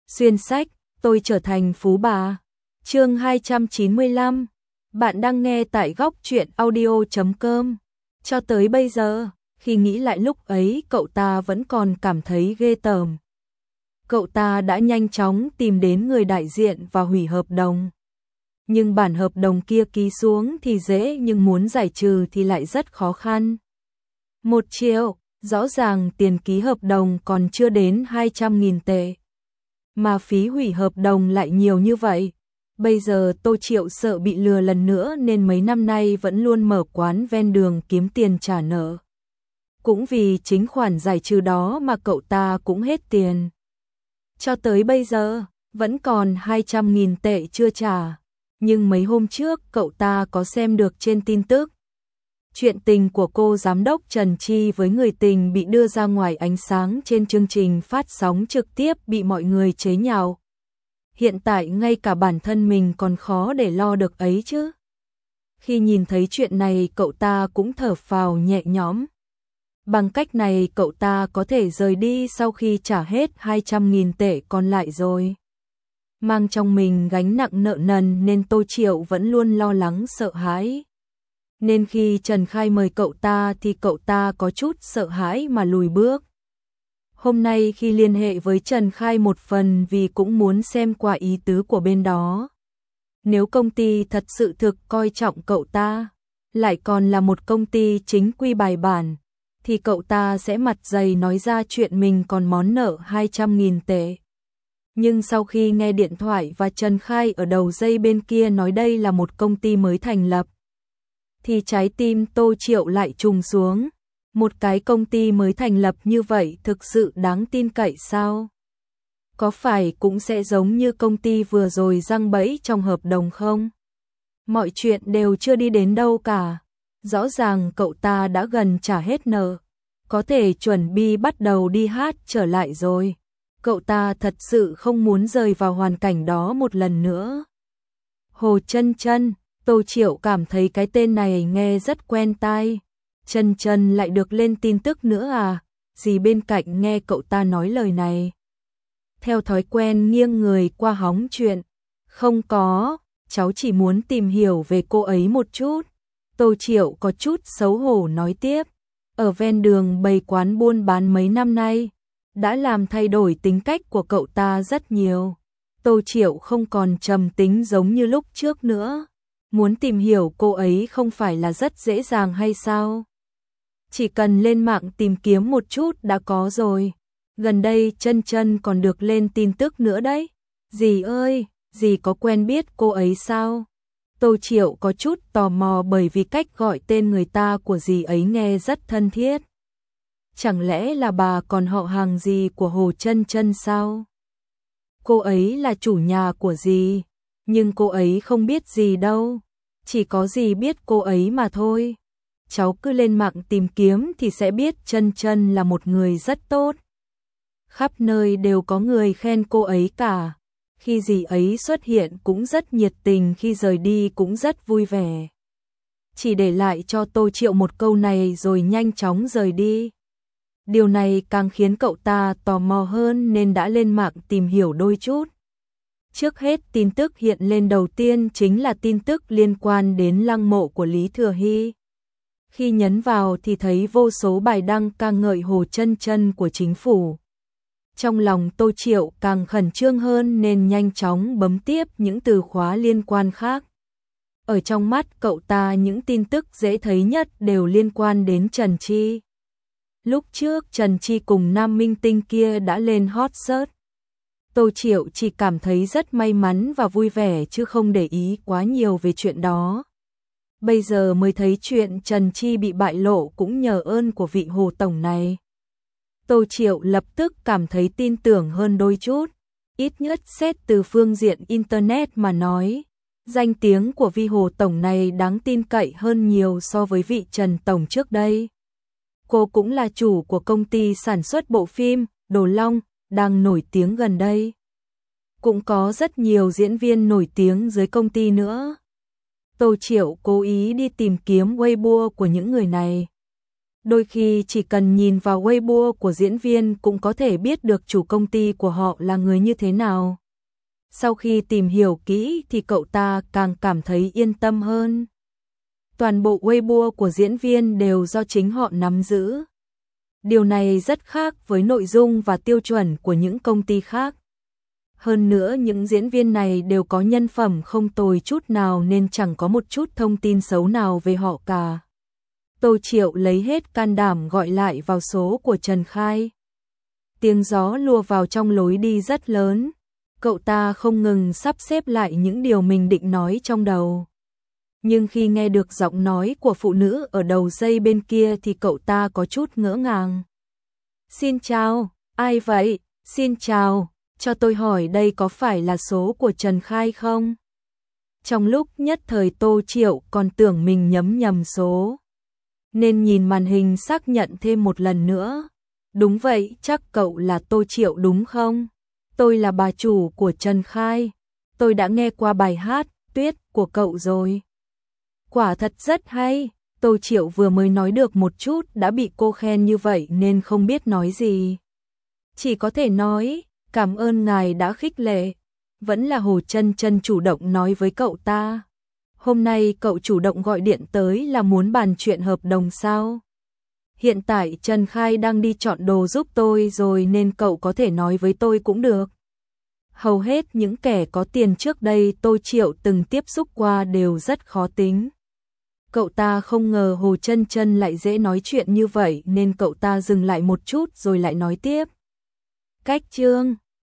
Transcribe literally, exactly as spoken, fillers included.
Xuyên sách, tôi trở thành phú bà. Chương hai trăm chín mươi lăm. Bạn đang nghe tại góc truyện audio chấm com. Cho tới bây giờ, khi nghĩ lại lúc ấy cậu ta vẫn còn cảm thấy ghê tởm. Cậu ta đã nhanh chóng tìm đến người đại diện và hủy hợp đồng. Nhưng bản hợp đồng kia ký xuống thì dễ nhưng muốn giải trừ thì lại rất khó khăn. Một triệu, rõ ràng tiền ký hợp đồng còn chưa đến hai trăm nghìn tệ. Mà phí hủy hợp đồng lại nhiều như vậy. Bây giờ Tô Triệu sợ bị lừa lần nữa nên mấy năm nay vẫn luôn mở quán ven đường kiếm tiền trả nợ. Cũng vì chính khoản giải trừ đó mà cậu ta cũng hết tiền. Cho tới bây giờ, vẫn còn hai trăm nghìn tệ chưa trả. Nhưng mấy hôm trước cậu ta có xem được trên tin tức. Chuyện tình của cô giám đốc Trần Chi với người tình bị đưa ra ngoài ánh sáng trên chương trình phát sóng trực tiếp bị mọi người chế nhạo. Hiện tại ngay cả bản thân mình còn khó để lo được ấy chứ. Khi nhìn thấy chuyện này cậu ta cũng thở phào nhẹ nhõm. Bằng cách này cậu ta có thể rời đi sau khi trả hết hai trăm nghìn tệ còn lại rồi. Mang trong mình gánh nặng nợ nần nên Tô Triệu vẫn luôn lo lắng sợ hãi. Nên khi Trần Khai mời cậu ta thì cậu ta có chút sợ hãi mà lùi bước. Hôm nay khi liên hệ với Trần Khai một phần vì cũng muốn xem qua ý tứ của bên đó. Nếu công ty thật sự thực coi trọng cậu ta, lại còn là một công ty chính quy bài bản, thì cậu ta sẽ mặt dày nói ra chuyện mình còn món nợ hai trăm nghìn tệ. Nhưng sau khi nghe điện thoại và Trần Khai ở đầu dây bên kia nói đây là một công ty mới thành lập, thì trái tim Tô Triệu lại trùng xuống. Một cái công ty mới thành lập như vậy thực sự đáng tin cậy sao? Có phải cũng sẽ giống như công ty vừa rồi giăng bẫy trong hợp đồng không? Mọi chuyện đều chưa đi đến đâu cả. Rõ ràng cậu ta đã gần trả hết nợ, có thể chuẩn bị bắt đầu đi hát trở lại rồi. Cậu ta thật sự không muốn rời vào hoàn cảnh đó một lần nữa. Hồ Chân Chân, Tô Triệu cảm thấy cái tên này nghe rất quen tai. Chân Chân lại được lên tin tức nữa à? Dì bên cạnh nghe cậu ta nói lời này, theo thói quen nghiêng người qua hóng chuyện. Không có, cháu chỉ muốn tìm hiểu về cô ấy một chút. Tô Triệu có chút xấu hổ nói tiếp. Ở ven đường bày quán buôn bán mấy năm nay, đã làm thay đổi tính cách của cậu ta rất nhiều. Tô Triệu không còn trầm tính giống như lúc trước nữa. Muốn tìm hiểu cô ấy không phải là rất dễ dàng hay sao? Chỉ cần lên mạng tìm kiếm một chút đã có rồi. Gần đây Chân Chân còn được lên tin tức nữa đấy. Dì ơi, dì có quen biết cô ấy sao? Tô Triệu có chút tò mò bởi vì cách gọi tên người ta của dì ấy nghe rất thân thiết. Chẳng lẽ là bà còn họ hàng gì của Hồ Chân Chân sao? Cô ấy là chủ nhà của dì, nhưng cô ấy không biết gì đâu. Chỉ có dì biết cô ấy mà thôi. Cháu cứ lên mạng tìm kiếm thì sẽ biết Chân Chân là một người rất tốt. Khắp nơi đều có người khen cô ấy cả. Khi dì ấy xuất hiện cũng rất nhiệt tình, khi rời đi cũng rất vui vẻ. Chỉ để lại cho Tô Triệu một câu này rồi nhanh chóng rời đi. Điều này càng khiến cậu ta tò mò hơn nên đã lên mạng tìm hiểu đôi chút. Trước hết tin tức hiện lên đầu tiên chính là tin tức liên quan đến lăng mộ của Lý Thừa Hy. Khi nhấn vào thì thấy vô số bài đăng ca ngợi Hồ Chân Chân của chính phủ. Trong lòng Tô Triệu càng khẩn trương hơn nên nhanh chóng bấm tiếp những từ khóa liên quan khác. Ở trong mắt cậu ta những tin tức dễ thấy nhất đều liên quan đến Trần Chi. Lúc trước Trần Chi cùng nam minh tinh kia đã lên hot search. Tô Triệu chỉ cảm thấy rất may mắn và vui vẻ chứ không để ý quá nhiều về chuyện đó. Bây giờ mới thấy chuyện Trần Chi bị bại lộ cũng nhờ ơn của vị Hồ Tổng này. Tô Triệu lập tức cảm thấy tin tưởng hơn đôi chút. Ít nhất xét từ phương diện Internet mà nói, danh tiếng của vị Hồ Tổng này đáng tin cậy hơn nhiều so với vị Trần Tổng trước đây. Cô cũng là chủ của công ty sản xuất bộ phim Đồ Long đang nổi tiếng gần đây. Cũng có rất nhiều diễn viên nổi tiếng dưới công ty nữa. Tô Triệu cố ý đi tìm kiếm Weibo của những người này. Đôi khi chỉ cần nhìn vào Weibo của diễn viên cũng có thể biết được chủ công ty của họ là người như thế nào. Sau khi tìm hiểu kỹ thì cậu ta càng cảm thấy yên tâm hơn. Toàn bộ Weibo của diễn viên đều do chính họ nắm giữ. Điều này rất khác với nội dung và tiêu chuẩn của những công ty khác. Hơn nữa những diễn viên này đều có nhân phẩm không tồi chút nào nên chẳng có một chút thông tin xấu nào về họ cả. Tô Triệu lấy hết can đảm gọi lại vào số của Trần Khai. Tiếng gió lùa vào trong lối đi rất lớn. Cậu ta không ngừng sắp xếp lại những điều mình định nói trong đầu. Nhưng khi nghe được giọng nói của phụ nữ ở đầu dây bên kia thì cậu ta có chút ngỡ ngàng. Xin chào, ai vậy? Xin chào, cho tôi hỏi đây có phải là số của Trần Khai không? Trong lúc nhất thời Tô Triệu còn tưởng mình nhấm nhầm số, nên nhìn màn hình xác nhận thêm một lần nữa. Đúng vậy, chắc cậu là Tô Triệu đúng không? Tôi là bà chủ của Trần Khai. Tôi đã nghe qua bài hát Tuyết của cậu rồi. Quả thật rất hay. Tô Triệu vừa mới nói được một chút đã bị cô khen như vậy nên không biết nói gì. Chỉ có thể nói, cảm ơn ngài đã khích lệ. Vẫn là Hồ Chân Chân chủ động nói với cậu ta. Hôm nay cậu chủ động gọi điện tới là muốn bàn chuyện hợp đồng sao? Hiện tại Trần Khai đang đi chọn đồ giúp tôi rồi nên cậu có thể nói với tôi cũng được. Hầu hết những kẻ có tiền trước đây Tô Triệu từng tiếp xúc qua đều rất khó tính. Cậu ta không ngờ Hồ Chân Chân lại dễ nói chuyện như vậy nên cậu ta dừng lại một chút rồi lại nói tiếp. Cách chương